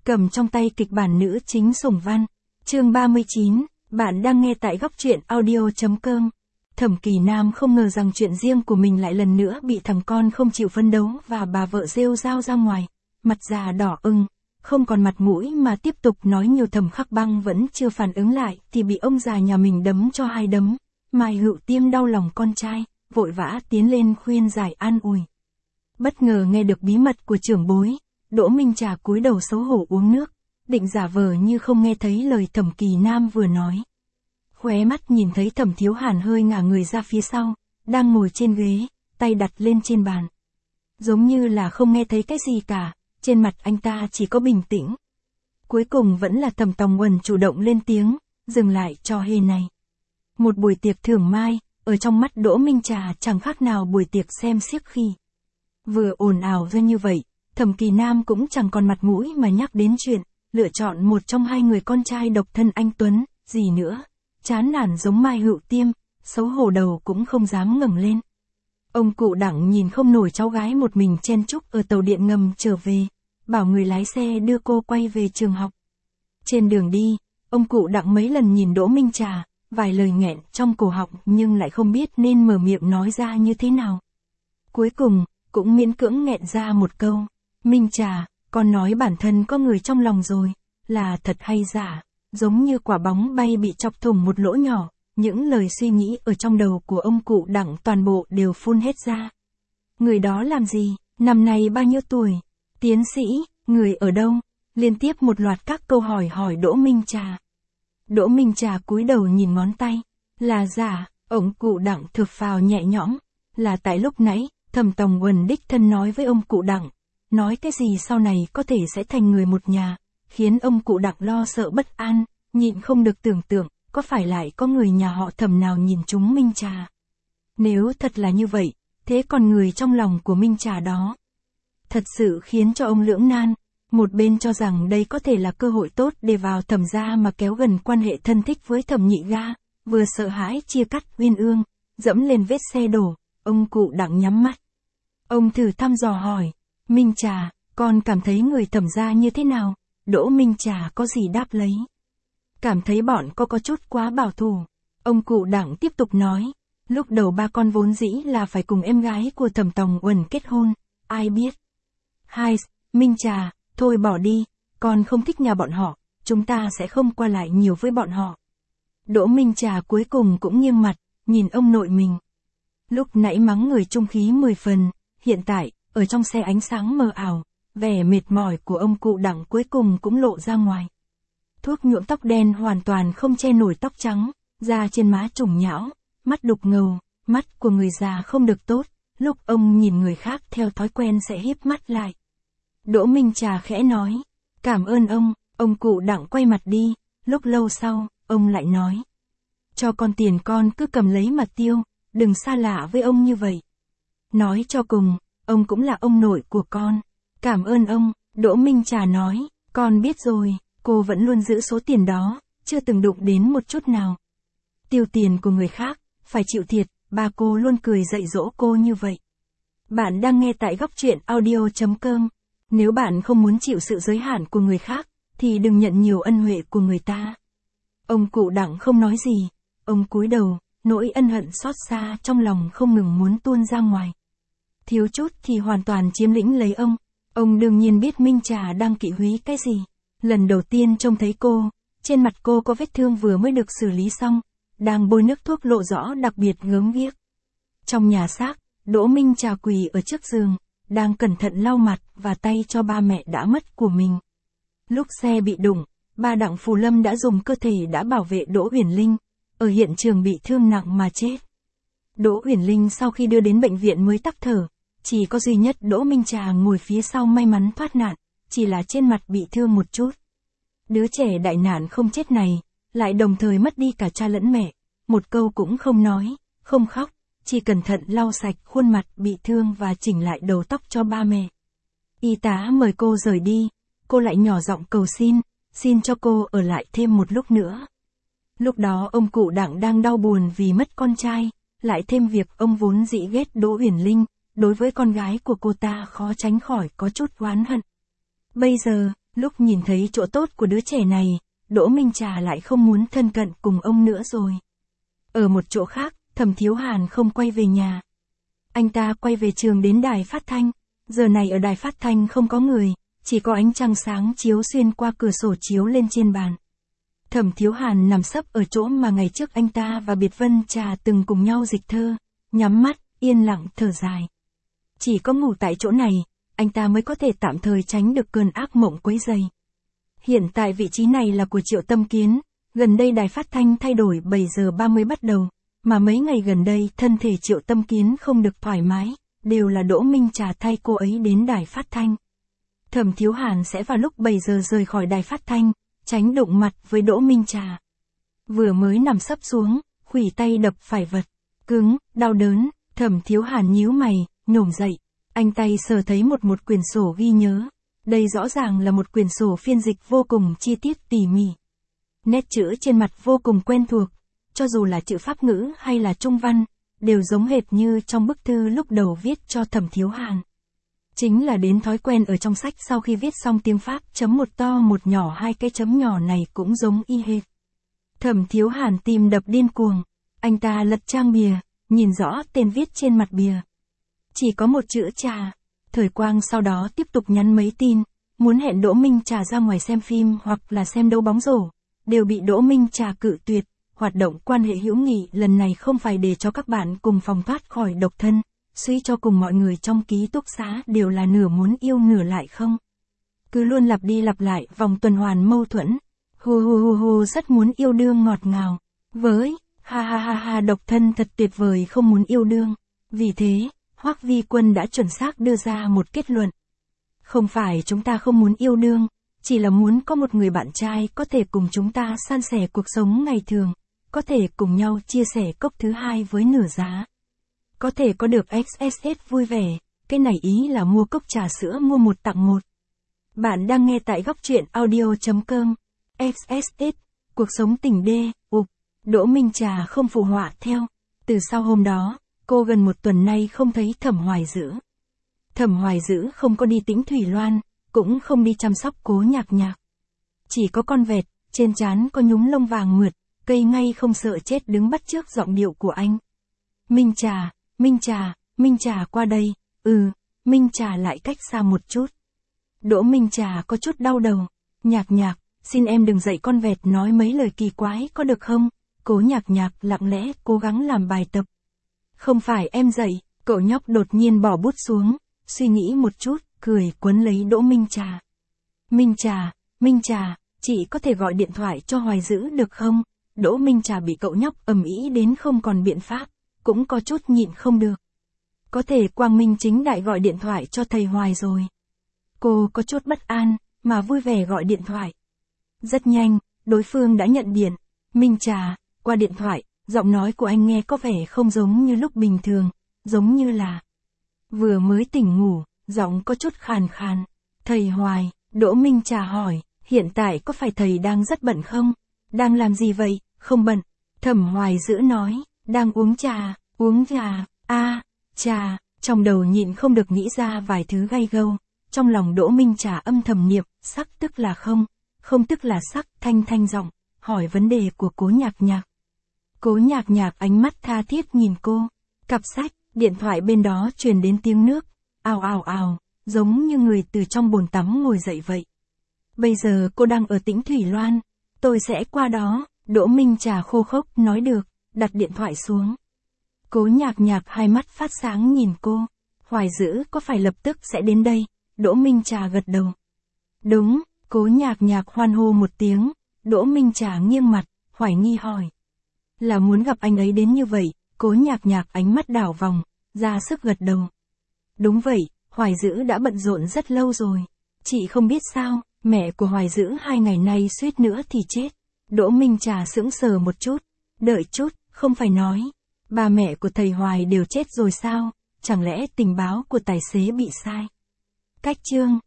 cầm trong tay kịch bản nữ chính Sủng Văn. Chương 39, bạn đang nghe tại góc truyện audio.com. Thẩm Kỳ Nam không ngờ rằng chuyện riêng của mình lại lần nữa bị thằng con không chịu phấn đấu và bà vợ rêu rao ra ngoài, mặt già đỏ ửng, không còn mặt mũi mà tiếp tục nói nhiều. Thẩm Khắc Băng vẫn chưa phản ứng lại thì bị ông già nhà mình đấm cho 2 đấm. Mai Hữu Tiêm đau lòng con trai, vội vã tiến lên khuyên giải an ủi. Bất ngờ nghe được bí mật của trưởng bối, Đỗ Minh Trà cúi đầu xấu hổ uống nước, định giả vờ như không nghe thấy lời Thẩm Kỳ Nam vừa nói. Khóe mắt nhìn thấy Thẩm Thiếu Hàn hơi ngả người ra phía sau, đang ngồi trên ghế, tay đặt lên trên bàn. Giống như là không nghe thấy cái gì cả, trên mặt anh ta chỉ có bình tĩnh. Cuối cùng vẫn là Thẩm Tòng Uẩn chủ động lên tiếng, dừng lại trò hề này. Một buổi tiệc thưởng mai, ở trong mắt Đỗ Minh Trà chẳng khác nào buổi tiệc xem xiếc khi. Vừa ồn ào ra như vậy, Thẩm Kỳ Nam cũng chẳng còn mặt mũi mà nhắc đến chuyện, lựa chọn một trong 2 người con trai độc thân anh Tuấn, gì nữa. Chán nản giống Mai Hữu Tiêm, xấu hổ đầu cũng không dám ngẩng lên. Ông cụ Đặng nhìn không nổi cháu gái một mình chen chúc ở tàu điện ngầm trở về, bảo người lái xe đưa cô quay về trường học. Trên đường đi, ông cụ Đặng mấy lần nhìn Đỗ Minh Trà, vài lời nghẹn trong cổ họng nhưng lại không biết nên mở miệng nói ra như thế nào. Cuối cùng, cũng miễn cưỡng nghẹn ra một câu, Minh Trà, con nói bản thân có người trong lòng rồi, là thật hay giả? Giống như quả bóng bay bị chọc thủng một lỗ nhỏ, những lời suy nghĩ ở trong đầu của ông cụ Đặng toàn bộ đều phun hết ra. Người đó làm gì? Năm nay bao nhiêu tuổi? Tiến sĩ, người ở đâu? Liên tiếp một loạt các câu hỏi Đỗ Minh Trà. Đỗ Minh Trà cúi đầu nhìn ngón tay. Là giả, ông cụ Đặng thở phào nhẹ nhõm. Là tại lúc nãy, Thẩm Tòng Uẩn đích thân nói với ông cụ Đặng. Nói cái gì sau này có thể sẽ thành người một nhà, khiến ông cụ Đặng lo sợ bất an, nhịn không được tưởng tượng, có phải lại có người nhà họ Thẩm nào nhìn trúng Minh Trà. Nếu thật là như vậy, thế còn người trong lòng của Minh Trà đó? Thật sự khiến cho ông lưỡng nan, một bên cho rằng đây có thể là cơ hội tốt để vào Thẩm gia mà kéo gần quan hệ thân thích với Thẩm Nhị Ga, vừa sợ hãi chia cắt uyên ương, dẫm lên vết xe đổ, ông cụ Đặng nhắm mắt. Ông thử thăm dò hỏi, Minh Trà, con cảm thấy người Thẩm gia như thế nào? Đỗ Minh Trà có gì đáp lấy. Cảm thấy bọn có chút quá bảo thủ. Ông cụ Đặng tiếp tục nói, lúc đầu ba con vốn dĩ là phải cùng em gái của Thẩm Tòng Uẩn kết hôn, ai biết. Minh Trà, thôi bỏ đi, con không thích nhà bọn họ, chúng ta sẽ không qua lại nhiều với bọn họ. Đỗ Minh Trà cuối cùng cũng nghiêng mặt, nhìn ông nội mình. Lúc nãy mắng người trung khí 10 phần, hiện tại, ở trong xe ánh sáng mờ ảo, vẻ mệt mỏi của ông cụ Đặng cuối cùng cũng lộ ra ngoài. Thuốc nhuộm tóc đen hoàn toàn không che nổi tóc trắng, da trên má trùng nhão, mắt đục ngầu, mắt của người già không được tốt, lúc ông nhìn người khác theo thói quen sẽ híp mắt lại. Đỗ Minh Trà khẽ nói, cảm ơn ông cụ Đặng quay mặt đi, lúc lâu sau, ông lại nói. Cho con tiền con cứ cầm lấy mà tiêu, đừng xa lạ với ông như vậy. Nói cho cùng, ông cũng là ông nội của con. Cảm ơn ông, Đỗ Minh Trà nói, con biết rồi, cô vẫn luôn giữ số tiền đó, chưa từng đụng đến một chút nào. Tiêu tiền của người khác, phải chịu thiệt, ba cô luôn cười dạy dỗ cô như vậy. Bạn đang nghe tại góc truyện audio.com. Nếu bạn không muốn chịu sự giới hạn của người khác, thì đừng nhận nhiều ân huệ của người ta. Ông cụ Đặng không nói gì, ông cúi đầu, nỗi ân hận xót xa trong lòng không ngừng muốn tuôn ra ngoài. Thiếu chút thì hoàn toàn chiếm lĩnh lấy ông. Ông đương nhiên biết Minh Trà đang kỵ húy cái gì. Lần đầu tiên trông thấy cô, trên mặt cô có vết thương vừa mới được xử lý xong, đang bôi nước thuốc lộ rõ đặc biệt gớm ghiếc. Trong nhà xác, Đỗ Minh Trà quỳ ở trước giường, đang cẩn thận lau mặt và tay cho ba mẹ đã mất của mình. Lúc xe bị đụng, ba Đặng Phù Lâm đã dùng cơ thể đã bảo vệ Đỗ Uyển Linh, ở hiện trường bị thương nặng mà chết. Đỗ Uyển Linh sau khi đưa đến bệnh viện mới tắc thở, chỉ có duy nhất Đỗ Minh Trà ngồi phía sau may mắn thoát nạn, chỉ là trên mặt bị thương một chút. Đứa trẻ đại nạn không chết này, lại đồng thời mất đi cả cha lẫn mẹ, một câu cũng không nói, không khóc, chỉ cẩn thận lau sạch khuôn mặt bị thương và chỉnh lại đầu tóc cho ba mẹ. Y tá mời cô rời đi, cô lại nhỏ giọng cầu xin cho cô ở lại thêm một lúc nữa. Lúc đó ông cụ Đặng đang đau buồn vì mất con trai, lại thêm việc ông vốn dĩ ghét Đỗ Uyển Linh, đối với con gái của cô ta khó tránh khỏi có chút oán hận. Bây giờ, Lúc nhìn thấy chỗ tốt của đứa trẻ này, Đỗ Minh Trà lại không muốn thân cận cùng ông nữa rồi. Ở một chỗ khác, Thẩm Thiếu Hàn không quay về nhà. Anh ta quay về trường đến đài phát thanh. Giờ này ở đài phát thanh không có người, chỉ có ánh trăng sáng chiếu xuyên qua cửa sổ chiếu lên trên bàn. Thẩm Thiếu Hàn nằm sấp ở chỗ mà ngày trước anh ta và Biệt Vân Trà từng cùng nhau dịch thơ, nhắm mắt, yên lặng thở dài. Chỉ có ngủ tại chỗ này, anh ta mới có thể tạm thời tránh được cơn ác mộng quấy rầy. Hiện tại vị trí này là của Triệu Tâm Kiến, gần đây đài phát thanh thay đổi 7 giờ 30 bắt đầu, mà mấy ngày gần đây thân thể Triệu Tâm Kiến không được thoải mái, đều là Đỗ Minh Trà thay cô ấy đến đài phát thanh. Thẩm Thiếu Hàn sẽ vào lúc 7 giờ rời khỏi đài phát thanh, tránh đụng mặt với Đỗ Minh Trà. Vừa mới nằm sấp xuống, khuỷu tay đập phải vật cứng, đau đớn, Thẩm Thiếu Hàn nhíu mày, nhổm dậy. Anh tay sờ thấy một quyển sổ ghi nhớ. Đây rõ ràng là một quyển sổ phiên dịch vô cùng chi tiết tỉ mỉ. Nét chữ trên mặt vô cùng quen thuộc, cho dù là chữ Pháp ngữ hay là Trung văn, đều giống hệt như trong bức thư lúc đầu viết cho Thẩm Thiếu Hàn. Chính là đến thói quen ở trong sách sau khi viết xong tiếng Pháp chấm một to một nhỏ hai cái chấm nhỏ này cũng giống y hệt. Thẩm Thiếu Hàn tim đập điên cuồng, anh ta lật trang bìa, nhìn rõ tên viết trên mặt bìa. Chỉ có một chữ Trà. Thời Quang sau đó tiếp tục nhắn mấy tin, muốn hẹn Đỗ Minh Trà ra ngoài xem phim hoặc là xem đấu bóng rổ, đều bị Đỗ Minh Trà cự tuyệt. Hoạt động quan hệ hữu nghị lần này không phải để cho các bạn cùng phòng thoát khỏi độc thân, suy cho cùng mọi người trong ký túc xá đều là nửa muốn yêu nửa lại không. Cứ luôn lặp đi lặp lại vòng tuần hoàn mâu thuẫn. Hu rất muốn yêu đương ngọt ngào. Với, ha độc thân thật tuyệt vời không muốn yêu đương. Vì thế, Hoắc Vi Quân đã chuẩn xác đưa ra một kết luận. Không phải chúng ta không muốn yêu đương, chỉ là muốn có một người bạn trai có thể cùng chúng ta san sẻ cuộc sống ngày thường, có thể cùng nhau chia sẻ cốc thứ hai với nửa giá. Có thể có được XSS vui vẻ, cái này ý là mua cốc trà sữa mua một tặng một. Bạn đang nghe tại góc truyện audio.com. XSS, cuộc sống tình đê, Đỗ Minh Trà không phụ họa theo. Từ sau hôm đó, cô gần một tuần nay không thấy Thẩm Hoài Dữ. Thẩm Hoài Dữ không có đi Tĩnh Thủy Loan, cũng không đi chăm sóc Cố Nhạc Nhạc. Chỉ có con vẹt, trên trán có nhúm lông vàng mượt, cây ngay không sợ chết đứng bắt chước giọng điệu của anh. Minh Trà qua đây, Minh Trà lại cách xa một chút. Đỗ Minh Trà có chút đau đầu, Nhạc Nhạc, xin em đừng dạy con vẹt nói mấy lời kỳ quái có được không? Cố Nhạc Nhạc lặng lẽ cố gắng làm bài tập. Không phải em dạy, cậu nhóc đột nhiên bỏ bút xuống, suy nghĩ một chút, cười quấn lấy Đỗ Minh Trà. Minh Trà, chị có thể gọi điện thoại cho Hoài Dữ được không? Đỗ Minh Trà bị cậu nhóc ầm ĩ đến không còn biện pháp, cũng có chút nhịn không được. Có thể quang minh chính đại gọi điện thoại cho thầy Hoài rồi. Cô có chút bất an, mà vui vẻ gọi điện thoại. Rất nhanh, đối phương đã nhận điện. Minh Trà, qua điện thoại, giọng nói của anh nghe có vẻ không giống như lúc bình thường, giống như là vừa mới tỉnh ngủ, giọng có chút khàn khàn. Thầy Hoài, Đỗ Minh Trà hỏi, hiện tại có phải thầy đang rất bận không? Đang làm gì vậy? Không bận. Thẩm Hoài Dữ nói, đang uống trà, trà, trong đầu nhịn không được nghĩ ra vài thứ gay gâu. Trong lòng Đỗ Minh Trà âm thầm niệm, sắc tức là không tức là sắc, thanh giọng, hỏi vấn đề của Cố Nhạc Nhạc. Cố Nhạc Nhạc ánh mắt tha thiết nhìn cô. Cặp sách, điện thoại bên đó truyền đến tiếng nước. Ào, giống như người từ trong bồn tắm ngồi dậy vậy. Bây giờ cô đang ở Tĩnh Thủy Loan. Tôi sẽ qua đó. Đỗ Minh Trà khô khốc nói được, đặt điện thoại xuống. Cố Nhạc Nhạc hai mắt phát sáng nhìn cô. Hoài Dữ có phải lập tức sẽ đến đây? Đỗ Minh Trà gật đầu. Đúng, Cố Nhạc Nhạc hoan hô một tiếng. Đỗ Minh Trà nghiêng mặt, hoài nghi hỏi. Là muốn gặp anh ấy đến như vậy? Cố Nhạc Nhạc ánh mắt đảo vòng, ra sức gật đầu. Đúng vậy, Hoài Dữ đã bận rộn rất lâu rồi. Chị không biết sao, mẹ của Hoài Dữ 2 ngày nay suýt nữa thì chết. Đỗ Minh Trà sững sờ một chút. Đợi chút, không phải nói. Ba mẹ của thầy Hoài đều chết rồi sao? Chẳng lẽ tình báo của tài xế bị sai? Cách chương